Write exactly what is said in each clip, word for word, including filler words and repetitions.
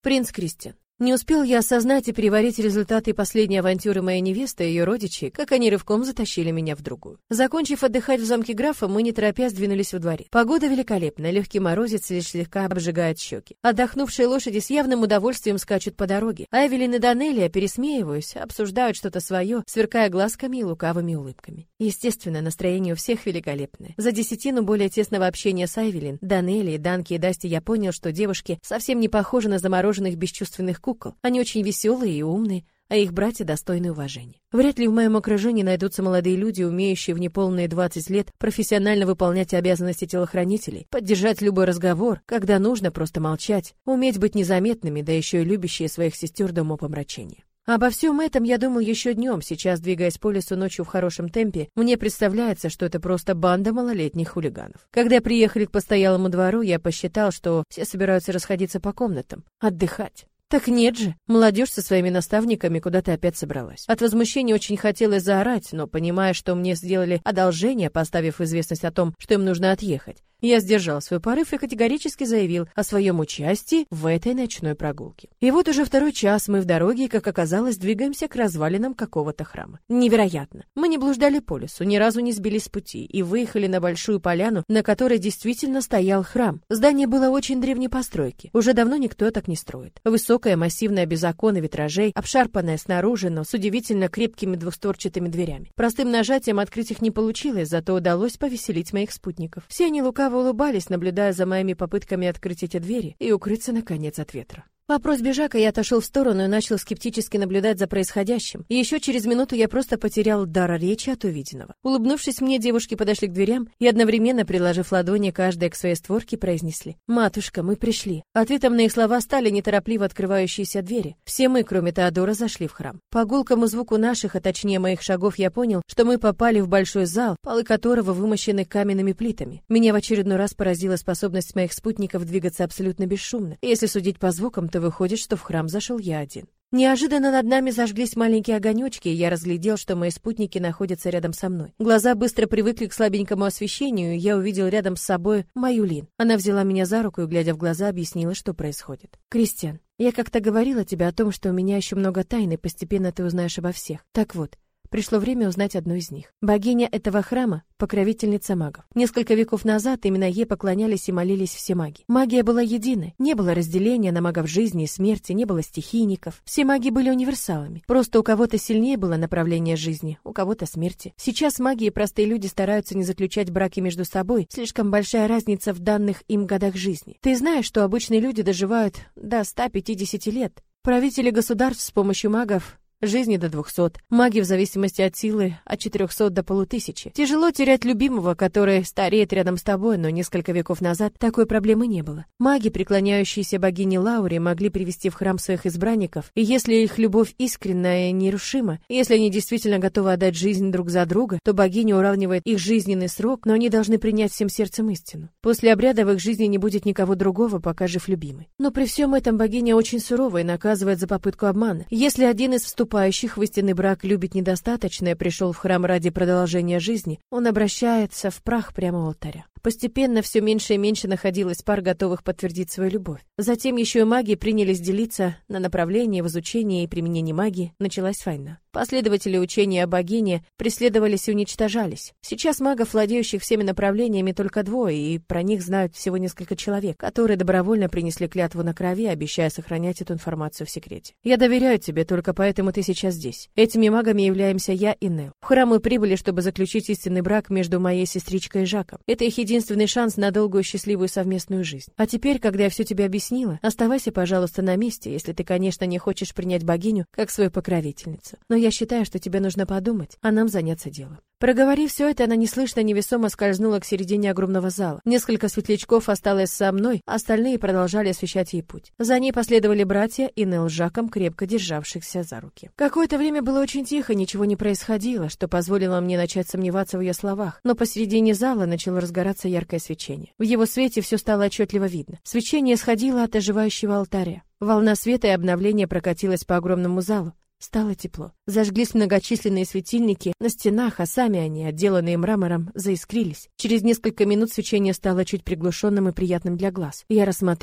Принц Кристиан. Не успел я осознать и переварить результаты последней авантюры моей невесты и ее родичей, как они рывком затащили меня в другую. Закончив отдыхать в замке графа, мы не торопясь двинулись во дворе. Погода великолепная, легкий морозец лишь слегка обжигает щеки. Отдохнувшие лошади с явным удовольствием скачут по дороге, а Эвелин и Данелия, пересмеиваясь, обсуждают что-то свое, сверкая глазками и лукавыми улыбками. Естественно, настроение у всех великолепное. За десятину более тесного общения с Эвелин, Данелией, Данки и Дасти я понял, что девушки совсем не похожи на замороженных бесчувственных кукол. Они очень веселые и умные, а их братья достойны уважения. Вряд ли в моем окружении найдутся молодые люди, умеющие в неполные двадцать лет профессионально выполнять обязанности телохранителей, поддержать любой разговор, когда нужно просто молчать, уметь быть незаметными, да еще и любящие своих сестер до умопомрачения. Обо всем этом я думал еще днем. Сейчас, двигаясь по лесу ночью в хорошем темпе, мне представляется, что это просто банда малолетних хулиганов. Когда приехали к постоялому двору, я посчитал, что все собираются расходиться по комнатам, отдыхать. Так нет же, молодежь со своими наставниками куда-то опять собралась. От возмущения очень хотелось заорать, но, понимая, что мне сделали одолжение, поставив в известность о том, что им нужно отъехать, я сдержал свой порыв и категорически заявил о своем участии в этой ночной прогулке. И вот уже второй час мы в дороге, и, как оказалось, двигаемся к развалинам какого-то храма. Невероятно! Мы не блуждали по лесу, ни разу не сбились с пути и выехали на большую поляну, на которой действительно стоял храм. Здание было очень древней постройки. Уже давно никто так не строит. Высокое, массивное, без окон и витражей, обшарпанное снаружи, но с удивительно крепкими двухстворчатыми дверями. Простым нажатием открыть их не получилось, зато удалось повеселить моих спутников. Все они лукаво улыбались, наблюдая за моими попытками открыть эти двери и укрыться, наконец, от ветра. По просьбе Жака я отошел в сторону и начал скептически наблюдать за происходящим. И еще через минуту я просто потерял дар речи от увиденного. Улыбнувшись мне, девушки подошли к дверям и, одновременно приложив ладони каждая к своей створке, произнесли: «Матушка, мы пришли». Ответом на их слова стали неторопливо открывающиеся двери. Все мы, кроме Теодора, зашли в храм. По гулкому звуку наших, а точнее моих шагов, я понял, что мы попали в большой зал, полы которого вымощены каменными плитами. Меня в очередной раз поразила способность моих спутников двигаться абсолютно бесшумно. И если судить по звукам, то выходит, что в храм зашел я один. Неожиданно над нами зажглись маленькие огонечки, и я разглядел, что мои спутники находятся рядом со мной. Глаза быстро привыкли к слабенькому освещению, и я увидел рядом с собой мою Лин. Она взяла меня за руку и, глядя в глаза, объяснила, что происходит. «Кристиан, я как-то говорила тебе о том, что у меня еще много тайн, и постепенно ты узнаешь обо всех. Так вот, пришло время узнать одну из них. Богиня этого храма — покровительница магов. Несколько веков назад именно ей поклонялись и молились все маги. Магия была единой, не было разделения на магов жизни и смерти, не было стихийников. Все маги были универсалами. Просто у кого-то сильнее было направление жизни, у кого-то смерти. Сейчас маги и простые люди стараются не заключать браки между собой, слишком большая разница в данных им годах жизни. Ты знаешь, что обычные люди доживают до ста пятидесяти лет. Правители государств с помощью магов жизни до двухсот, маги в зависимости от силы от четырехсот до полутысячи. Тяжело терять любимого, который стареет рядом с тобой, но несколько веков назад такой проблемы не было. Маги, преклоняющиеся богине Лауре, могли привести в храм своих избранников, и если их любовь искренняя и нерушима, если они действительно готовы отдать жизнь друг за друга, то богиня уравнивает их жизненный срок, но они должны принять всем сердцем истину. После обряда в их жизни не будет никого другого, пока жив любимый. Но при всем этом богиня очень сурова и наказывает за попытку обмана. Если один из вступающих Вступающих в истинный брак любит недостаточно и пришел в храм ради продолжения жизни, он обращается в прах прямо у алтаря. Постепенно все меньше и меньше находилось пар, готовых подтвердить свою любовь. Затем еще и маги принялись делиться на направления в изучении и применении магии. Началась война. Последователи учения о богине преследовались и уничтожались. Сейчас магов, владеющих всеми направлениями, только двое, и про них знают всего несколько человек, которые добровольно принесли клятву на крови, обещая сохранять эту информацию в секрете. Я доверяю тебе, только поэтому ты сейчас здесь. Этими магами являемся я и Нел. В храм мы прибыли, чтобы заключить истинный брак между моей сестричкой и Жаком. Это их единственный шанс на долгую счастливую совместную жизнь. А теперь, когда я все тебе объяснила, оставайся, пожалуйста, на месте, если ты, конечно, не хочешь принять богиню как свою покровительницу. Но я считаю, что тебе нужно подумать, а нам заняться делом. Проговорив все это, она неслышно, невесомо скользнула к середине огромного зала. Несколько светлячков осталось со мной, остальные продолжали освещать ей путь. За ней последовали братья и Нел с Жаком, крепко державшихся за руки. Какое-то время было очень тихо, ничего не происходило, что позволило мне начать сомневаться в ее словах. Но посередине зала начало разгораться яркое свечение. В его свете все стало отчетливо видно. Свечение исходило от оживающего алтаря. Волна света и обновления прокатилась по огромному залу. Стало тепло. Зажглись многочисленные светильники на стенах, а сами они, отделанные мрамором, заискрились. Через несколько минут свечение стало чуть приглушенным и приятным для глаз. Я рассмотрел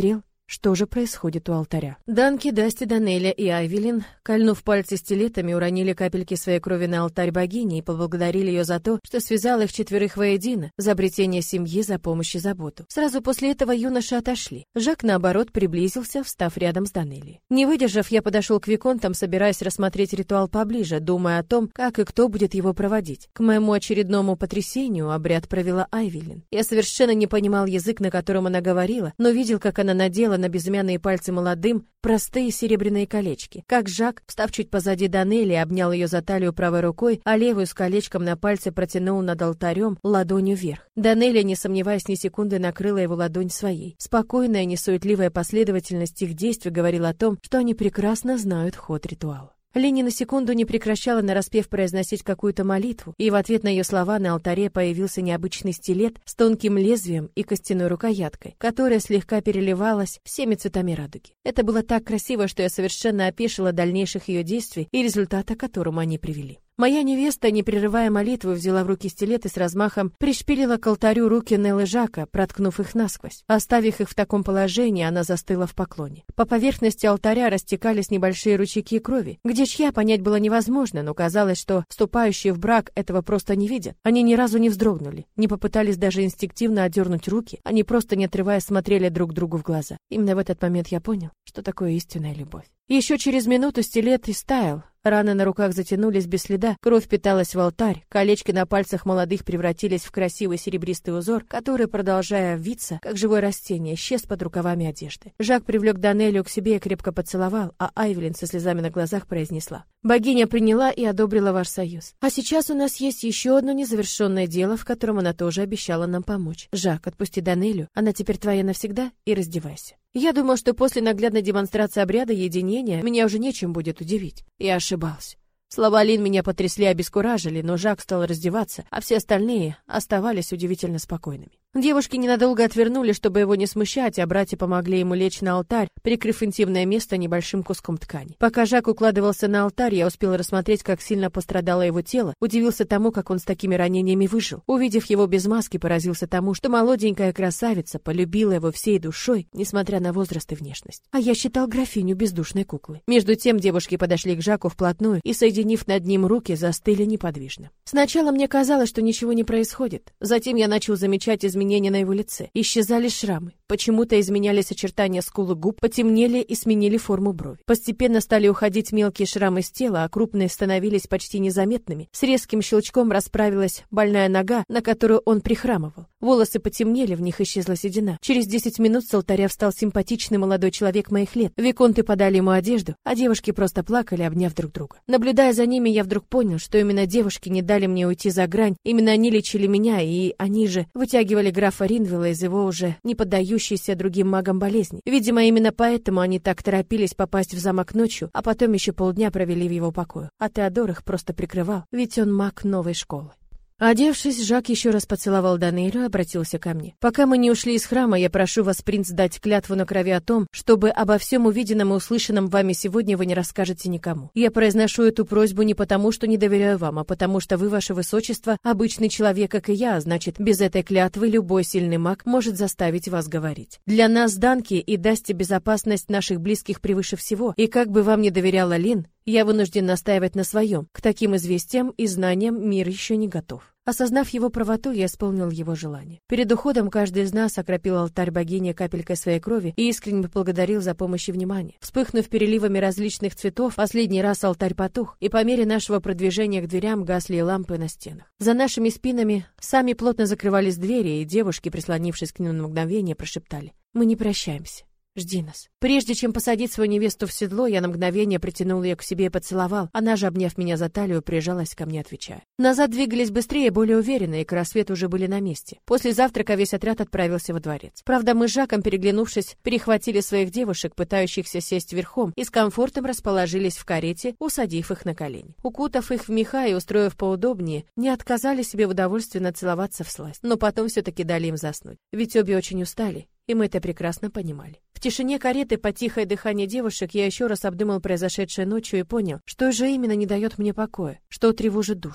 Что же происходит у алтаря? Данки, Дасти, Данеля и Айвелин, кольнув пальцы стилетами, уронили капельки своей крови на алтарь богини и поблагодарили ее за то, что связала их четверых воедино, за обретение семьи, за помощь и заботу. Сразу после этого юноши отошли. Жак, наоборот, приблизился, встав рядом с Данелей. Не выдержав, я подошел к виконтам, собираясь рассмотреть ритуал поближе, думая о том, как и кто будет его проводить. К моему очередному потрясению обряд провела Айвелин. Я совершенно не понимал язык, на котором она говорила, но видел, как она надела на безымянные пальцы молодым простые серебряные колечки. Как Жак, встав чуть позади Данели, обнял ее за талию правой рукой, а левую с колечком на пальце протянул над алтарем ладонью вверх. Данеля, не сомневаясь ни секунды, накрыла его ладонь своей. Спокойная, несуетливая последовательность их действий говорила о том, что они прекрасно знают ход ритуала. Лени на секунду не прекращала нараспев произносить какую-то молитву, и в ответ на ее слова на алтаре появился необычный стилет с тонким лезвием и костяной рукояткой, которая слегка переливалась всеми цветами радуги. Это было так красиво, что я совершенно опешила дальнейших ее действий и результата, к которому они привели. Моя невеста, не прерывая молитвы, взяла в руки стилет и с размахом пришпилила к алтарю руки Неллы Жака, проткнув их насквозь. Оставив их в таком положении, она застыла в поклоне. По поверхности алтаря растекались небольшие ручейки крови. Где чья, понять было невозможно, но казалось, что вступающие в брак этого просто не видят. Они ни разу не вздрогнули, не попытались даже инстинктивно отдернуть руки, они просто, не отрываясь, смотрели друг другу в глаза. Именно в этот момент я понял, что такое истинная любовь. Еще через минуту стилет истаял. Раны на руках затянулись без следа, кровь питалась в алтарь, колечки на пальцах молодых превратились в красивый серебристый узор, который, продолжая виться, как живое растение, исчез под рукавами одежды. Жак привлек Данелию к себе и крепко поцеловал, а Айвелин со слезами на глазах произнесла: «Богиня приняла и одобрила ваш союз. А сейчас у нас есть еще одно незавершенное дело, в котором она тоже обещала нам помочь. Жак, отпусти Данелию, она теперь твоя навсегда, и раздевайся». Я думал, что после наглядной демонстрации обряда единения меня уже нечем будет удивить. Я ошибался. Слова Лин меня потрясли и обескуражили, но Жак стал раздеваться, а все остальные оставались удивительно спокойными. Девушки ненадолго отвернули, чтобы его не смущать, а братья помогли ему лечь на алтарь, прикрыв интимное место небольшим куском ткани. Пока Жак укладывался на алтарь, я успел рассмотреть, как сильно пострадало его тело, удивился тому, как он с такими ранениями выжил. Увидев его без маски, поразился тому, что молоденькая красавица полюбила его всей душой, несмотря на возраст и внешность. А я считал графиню бездушной куклой. Между тем девушки подошли к Жаку вплотную и, соединив над ним руки, застыли неподвижно. Сначала мне казалось, что ничего не происходит. Затем я начал замечать изменения изменения на его лице. Исчезали шрамы. Почему-то изменялись очертания скул и губ, потемнели и сменили форму брови. Постепенно стали уходить мелкие шрамы с тела, а крупные становились почти незаметными. С резким щелчком расправилась больная нога, на которую он прихрамывал. Волосы потемнели, в них исчезла седина. Через десять минут с алтаря встал симпатичный молодой человек моих лет. Виконты подали ему одежду, а девушки просто плакали, обняв друг друга. Наблюдая за ними, я вдруг понял, что именно девушки не дали мне уйти за грань, именно они лечили меня, и они же вытягивали графа Ринвилла из его уже не поддающейся другим магам болезни. Видимо, именно поэтому они так торопились попасть в замок ночью, а потом еще полдня провели в его покое. А Теодор их просто прикрывал, ведь он маг новой школы. Одевшись, Жак еще раз поцеловал Данелию и обратился ко мне. «Пока мы не ушли из храма, я прошу вас, принц, дать клятву на крови о том, чтобы обо всем увиденном и услышанном вами сегодня вы не расскажете никому. Я произношу эту просьбу не потому, что не доверяю вам, а потому что вы, ваше высочество, обычный человек, как и я, а значит, без этой клятвы любой сильный маг может заставить вас говорить. Для нас, Данки, и Дасти, безопасность наших близких превыше всего, и как бы вам не доверяла Лин, я вынужден настаивать на своем. К таким известиям и знаниям мир еще не готов». Осознав его правоту, я исполнил его желание. Перед уходом каждый из нас окропил алтарь богини капелькой своей крови и искренне поблагодарил за помощь и внимание. Вспыхнув переливами различных цветов, последний раз алтарь потух, и по мере нашего продвижения к дверям гасли лампы на стенах. За нашими спинами сами плотно закрывались двери, и девушки, прислонившись к ним на мгновение, прошептали: «Мы не прощаемся. Жди нас». Прежде чем посадить свою невесту в седло, я на мгновение притянул ее к себе и поцеловал. Она же, обняв меня за талию, прижалась ко мне, отвечая. Назад двигались быстрее и более уверенно, и к рассвету уже были на месте. После завтрака весь отряд отправился во дворец. Правда, мы с Жаком, переглянувшись, перехватили своих девушек, пытающихся сесть верхом, и с комфортом расположились в карете, усадив их на колени. Укутав их в меха и устроив поудобнее, не отказали себе в удовольствии нацеловаться всласть. Но потом все-таки дали им заснуть. Ведь обе очень устали. И мы это прекрасно понимали. В тишине кареты, под тихое дыхание девушек, я еще раз обдумал произошедшее ночью и понял, что же именно не дает мне покоя, что тревожит душу.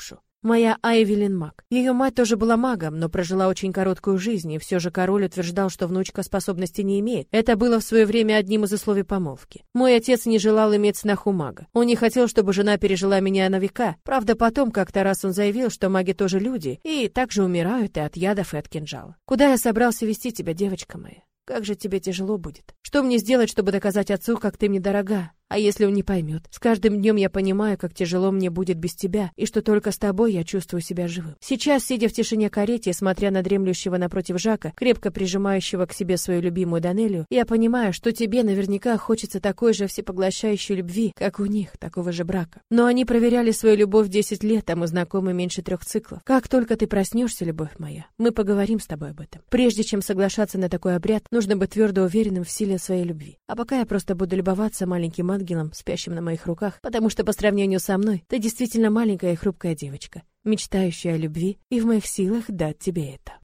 Моя Айвелин маг. Ее мать тоже была магом, но прожила очень короткую жизнь, и все же король утверждал, что внучка способности не имеет. Это было в свое время одним из условий помолвки. Мой отец не желал иметь сноху мага. Он не хотел, чтобы жена пережила меня на века. Правда, потом как-то раз он заявил, что маги тоже люди, и также умирают и от ядов, и от кинжала. Куда я собрался вести тебя, девочка моя? Как же тебе тяжело будет. Что мне сделать, чтобы доказать отцу, как ты мне дорога? А если он не поймет? С каждым днем я понимаю, как тяжело мне будет без тебя, и что только с тобой я чувствую себя живым. Сейчас, сидя в тишине карете, смотря на дремлющего напротив Жака, крепко прижимающего к себе свою любимую Данелию, я понимаю, что тебе наверняка хочется такой же всепоглощающей любви, как у них, такого же брака. Но они проверяли свою любовь десять лет, а мы знакомы меньше трех циклов. Как только ты проснешься, любовь моя, мы поговорим с тобой об этом. Прежде чем соглашаться на такой обряд, нужно быть твердо уверенным в силе своей любви. А пока я просто буду любоваться маленьким ангелом, спящим на моих руках, потому что по сравнению со мной ты действительно маленькая и хрупкая девочка, мечтающая о любви, и в моих силах дать тебе это.